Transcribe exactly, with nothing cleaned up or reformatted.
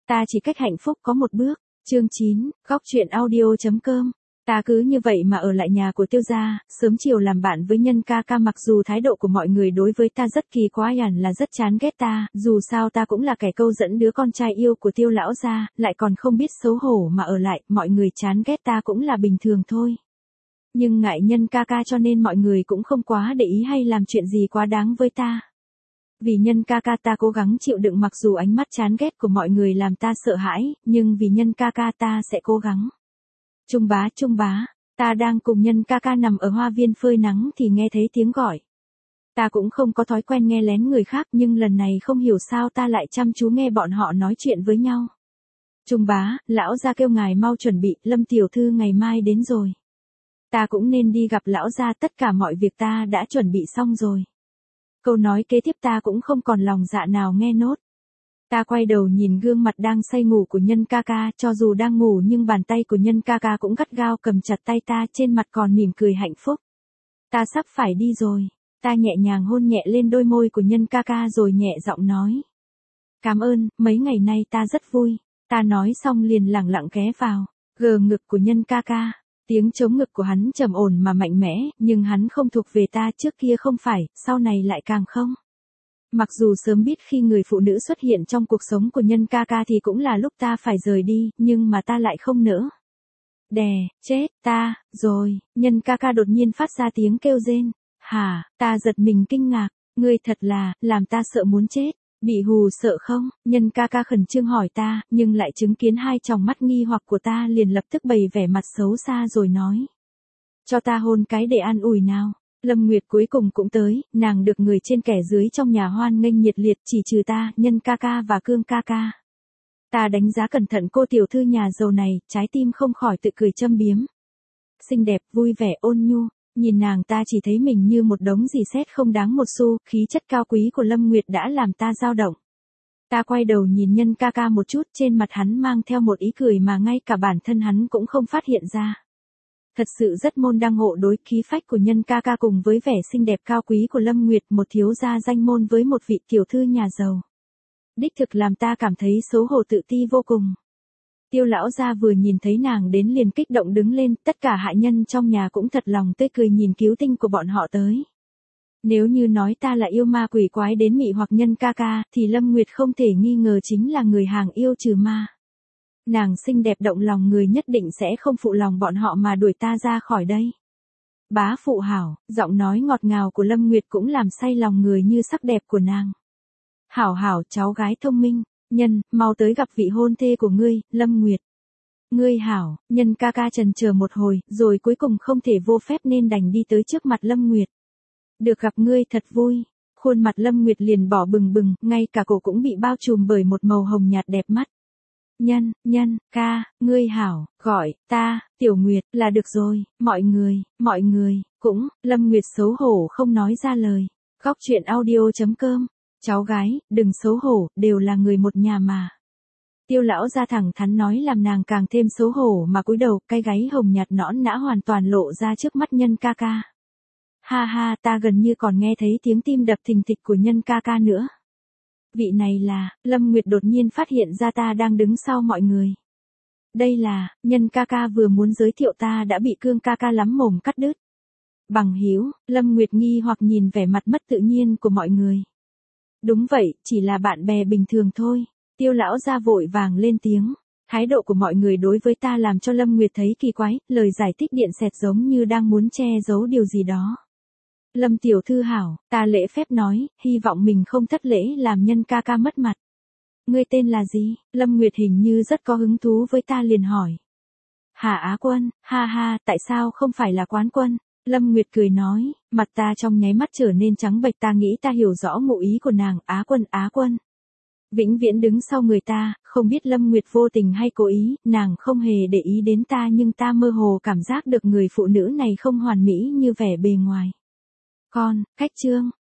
Ta chỉ cách hạnh phúc có một bước. Chương chín, góc truyện audio.com. Ta cứ như vậy mà ở lại nhà của Tiêu gia, sớm chiều làm bạn với Nhân ca ca, mặc dù thái độ của mọi người đối với ta rất kỳ quái, hẳn là rất chán ghét ta, dù sao ta cũng là kẻ câu dẫn đứa con trai yêu của Tiêu lão gia, lại còn không biết xấu hổ mà ở lại, mọi người chán ghét ta cũng là bình thường thôi. Nhưng ngại Nhân ca ca cho nên mọi người cũng không quá để ý hay làm chuyện gì quá đáng với ta. Vì Nhân ca ca ta cố gắng chịu đựng mặc dù ánh mắt chán ghét của mọi người làm ta sợ hãi, nhưng vì Nhân ca ca ta sẽ cố gắng. Trung bá, Trung bá, ta đang cùng Nhân ca ca nằm ở hoa viên phơi nắng thì nghe thấy tiếng gọi. Ta cũng không có thói quen nghe lén người khác, nhưng lần này không hiểu sao ta lại chăm chú nghe bọn họ nói chuyện với nhau. Trung bá, lão gia kêu ngài mau chuẩn bị, Lâm tiểu thư ngày mai đến rồi. Ta cũng nên đi gặp lão gia, tất cả mọi việc ta đã chuẩn bị xong rồi. Câu nói kế tiếp ta cũng không còn lòng dạ nào nghe nốt. Ta quay đầu nhìn gương mặt đang say ngủ của Nhân ca ca, cho dù đang ngủ nhưng bàn tay của Nhân ca ca cũng gắt gao cầm chặt tay ta, trên mặt còn mỉm cười hạnh phúc. Ta sắp phải đi rồi. Ta nhẹ nhàng hôn nhẹ lên đôi môi của Nhân ca ca rồi nhẹ giọng nói. Cảm ơn, mấy ngày nay ta rất vui. Ta nói xong liền lẳng lặng ghé vào gờ ngực của Nhân ca ca. Tiếng chống ngực của hắn trầm ổn mà mạnh mẽ, nhưng hắn không thuộc về ta, trước kia không phải, sau này lại càng không. Mặc dù sớm biết khi người phụ nữ xuất hiện trong cuộc sống của Nhân ca ca thì cũng là lúc ta phải rời đi, nhưng mà ta lại không nỡ. Đè, chết, ta, rồi, Nhân ca ca đột nhiên phát ra tiếng kêu rên. Hả, ta giật mình kinh ngạc, ngươi thật là, làm ta sợ muốn chết. Bị hù sợ không? Nhân ca ca khẩn trương hỏi ta, nhưng lại chứng kiến hai tròng mắt nghi hoặc của ta liền lập tức bày vẻ mặt xấu xa rồi nói. Cho ta hôn cái để an ủi nào. Lâm Nguyệt cuối cùng cũng tới, nàng được người trên kẻ dưới trong nhà hoan nghênh nhiệt liệt, chỉ trừ ta, Nhân ca ca và Cương ca ca. Ta đánh giá cẩn thận cô tiểu thư nhà giàu này, trái tim không khỏi tự cười châm biếm. Xinh đẹp, vui vẻ, ôn nhu. Nhìn nàng ta chỉ thấy mình như một đống dì xét không đáng một xu, khí chất cao quý của Lâm Nguyệt đã làm ta dao động. Ta quay đầu nhìn Nhân ca ca một chút, trên mặt hắn mang theo một ý cười mà ngay cả bản thân hắn cũng không phát hiện ra. Thật sự rất môn đăng hộ đối, khí phách của Nhân ca ca cùng với vẻ xinh đẹp cao quý của Lâm Nguyệt, một thiếu gia danh môn với một vị tiểu thư nhà giàu. Đích thực làm ta cảm thấy xấu hổ tự ti vô cùng. Tiêu lão gia vừa nhìn thấy nàng đến liền kích động đứng lên, tất cả hạ nhân trong nhà cũng thật lòng tươi cười nhìn cứu tinh của bọn họ tới. Nếu như nói ta là yêu ma quỷ quái đến mị hoặc Nhân ca ca, thì Lâm Nguyệt không thể nghi ngờ chính là người hàng yêu trừ ma. Nàng xinh đẹp động lòng người nhất định sẽ không phụ lòng bọn họ mà đuổi ta ra khỏi đây. Bá phụ hảo, giọng nói ngọt ngào của Lâm Nguyệt cũng làm say lòng người như sắc đẹp của nàng. Hảo hảo, cháu gái thông minh. Nhân, mau tới gặp vị hôn thê của ngươi, Lâm Nguyệt. Ngươi hảo, Nhân ca ca trần chờ một hồi, rồi cuối cùng không thể vô phép nên đành đi tới trước mặt Lâm Nguyệt. Được gặp ngươi thật vui. Khuôn mặt Lâm Nguyệt liền bỏ bừng bừng, ngay cả cổ cũng bị bao trùm bởi một màu hồng nhạt đẹp mắt. Nhân, Nhân, ca, ngươi hảo, gọi, ta, Tiểu Nguyệt, là được rồi, mọi người, mọi người, cũng, Lâm Nguyệt xấu hổ không nói ra lời. Góc truyện audio.com. Cháu gái, đừng xấu hổ, đều là người một nhà mà. Tiêu lão ra thẳng thắn nói làm nàng càng thêm xấu hổ mà cúi đầu, cái gáy hồng nhạt nõn nã hoàn toàn lộ ra trước mắt Nhân ca ca. Ha ha, ta gần như còn nghe thấy tiếng tim đập thình thịch của Nhân ca ca nữa. Vị này là, Lâm Nguyệt đột nhiên phát hiện ra ta đang đứng sau mọi người. Đây là, Nhân ca ca vừa muốn giới thiệu ta đã bị Cương ca ca lắm mồm cắt đứt. Bằng hữu, Lâm Nguyệt nghi hoặc nhìn vẻ mặt mất tự nhiên của mọi người. Đúng vậy, chỉ là bạn bè bình thường thôi. Tiêu lão ra vội vàng lên tiếng. Thái độ của mọi người đối với ta làm cho Lâm Nguyệt thấy kỳ quái, lời giải thích điện xẹt giống như đang muốn che giấu điều gì đó. Lâm tiểu thư hảo, ta lễ phép nói, hy vọng mình không thất lễ làm Nhân ca ca mất mặt. Ngươi tên là gì? Lâm Nguyệt hình như rất có hứng thú với ta liền hỏi. Hà Á Quân, ha ha, tại sao không phải là Quán Quân? Lâm Nguyệt cười nói, mặt ta trong nháy mắt trở nên trắng bệch, ta nghĩ ta hiểu rõ ngụ ý của nàng, Á Quân, Á Quân. Vĩnh viễn đứng sau người ta, không biết Lâm Nguyệt vô tình hay cố ý, nàng không hề để ý đến ta nhưng ta mơ hồ cảm giác được người phụ nữ này không hoàn mỹ như vẻ bề ngoài. Con, cách chương,